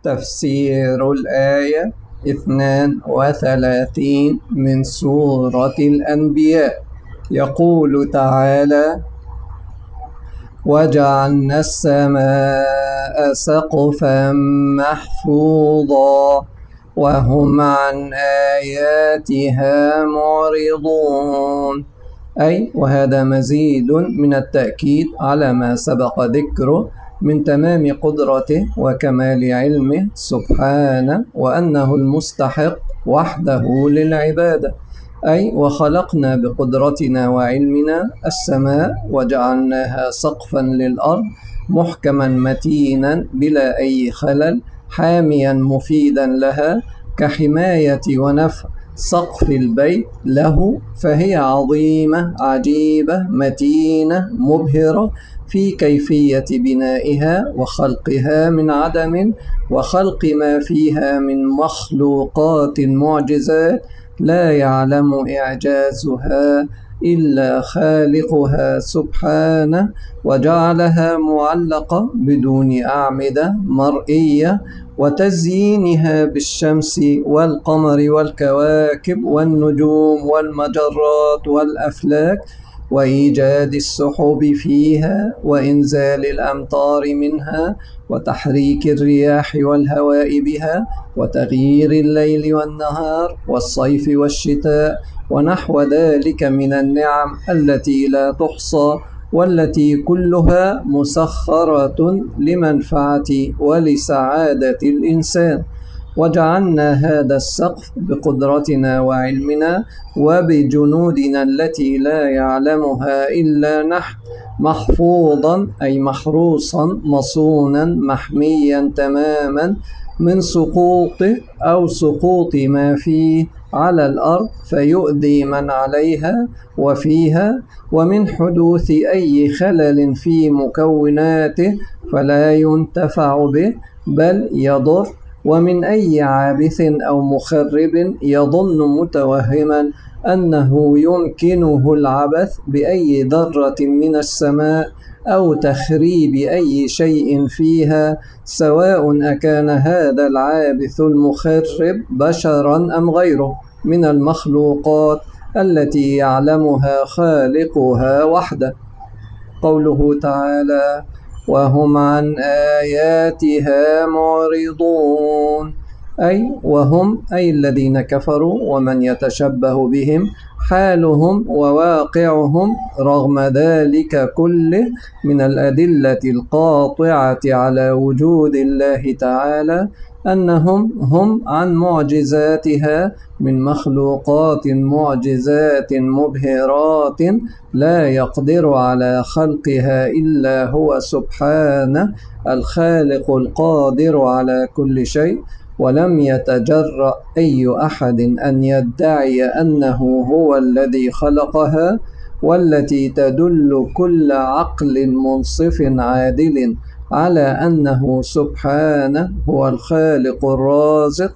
تفسير الآية 32 من سورة الأنبياء. يقول تعالى: وجعلنا السماء سقفا محفوظا وهم عن آياتها معرضون. أي وهذا مزيد من التأكيد على ما سبق ذكره من تمام قدرته وكمال علمه سبحانه، وأنه المستحق وحده للعبادة. أي وخلقنا بقدرتنا وعلمنا السماء وجعلناها سقفا للأرض محكما متينا بلا أي خلل، حاميا مفيدا لها كحماية ونفع سقف البيت له، فهي عظيمة عجيبة متينة مبهرة في كيفية بنائها وخلقها من عدم، وخلق ما فيها من مخلوقات معجزات لا يعلم إعجازها إلا خالقها سبحانه، وجعلها معلقة بدون أعمدة مرئية، وتزيينها بالشمس والقمر والكواكب والنجوم والمجرات والأفلاك، وإيجاد السحب فيها وإنزال الأمطار منها، وتحريك الرياح والهواء بها، وتغيير الليل والنهار والصيف والشتاء ونحو ذلك من النعم التي لا تحصى، والتي كلها مسخرة لمنفعة ولسعادة الإنسان. وجعلنا هذا السقف بقدرتنا وعلمنا وبجنودنا التي لا يعلمها إلا نحن محفوظا، أي محروسا مصونا محميا تماما من سقوطه أو سقوط ما فيه على الأرض فيؤذي من عليها وفيها، ومن حدوث أي خلل في مكوناته فلا ينتفع به بل يضر، ومن أي عابث أو مخرب يظن متوهما أنه يمكنه العبث بأي ذرة من السماء أو تخريب أي شيء فيها، سواء أكان هذا العابث المخرب بشرا أم غيره من المخلوقات التي يعلمها خالقها وحده. قوله تعالى: وهم عن آياتها معرضون، أي وهم أي الذين كفروا ومن يتشبه بهم حالهم وواقعهم رغم ذلك كله من الأدلة القاطعة على وجود الله تعالى، أنهم هم عن معجزاتها من مخلوقات معجزات مبهرات لا يقدر على خلقها إلا هو سبحانه الخالق القادر على كل شيء، ولم يتجرأ أي أحد أن يدعي أنه هو الذي خلقها، والتي تدل كل عقل منصف عادل على أنه سبحانه هو الخالق الرازق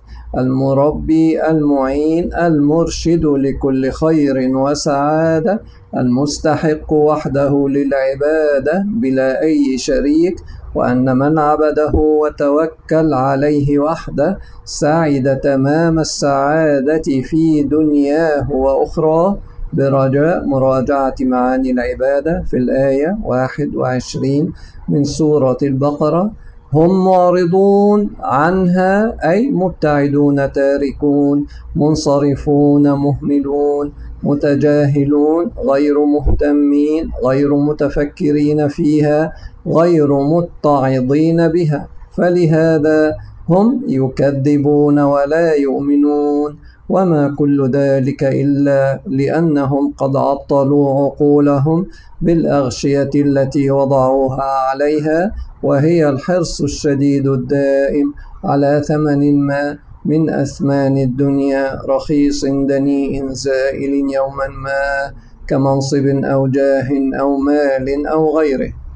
المربي المعين المرشد لكل خير وسعادة، المستحق وحده للعبادة بلا أي شريك، وأن من عبده وتوكل عليه وحده سعد تمام السعادة في دنياه وأخراه، برجاء مراجعة معاني العبادة في الآية 21 من سورة البقرة. هم معرضون عنها أي مبتعدون تاركون منصرفون مهملون متجاهلون غير مهتمين غير متفكرين فيها غير متعظين بها، فلهذا هم يكذبون ولا يؤمنون، وما كل ذلك إلا لأنهم قد عطلوا عقولهم بالأغشية التي وضعوها عليها، وهي الحرص الشديد الدائم على ثمن ما من أثمان الدنيا رخيص دنيء زائل يوما ما، كمنصب أو جاه أو مال أو غيره.